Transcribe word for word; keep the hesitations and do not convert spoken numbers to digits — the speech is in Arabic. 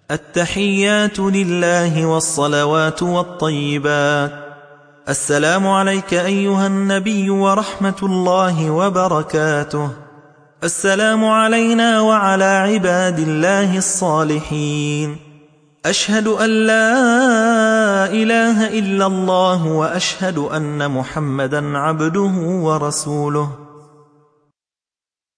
التحيات لله والصلوات والطيبات. السلام عليك أيها النبي ورحمة الله وبركاته. السلام علينا وعلى عباد الله الصالحين. أشهد أن لا إله إلا الله وأشهد أن محمدا عبده ورسوله.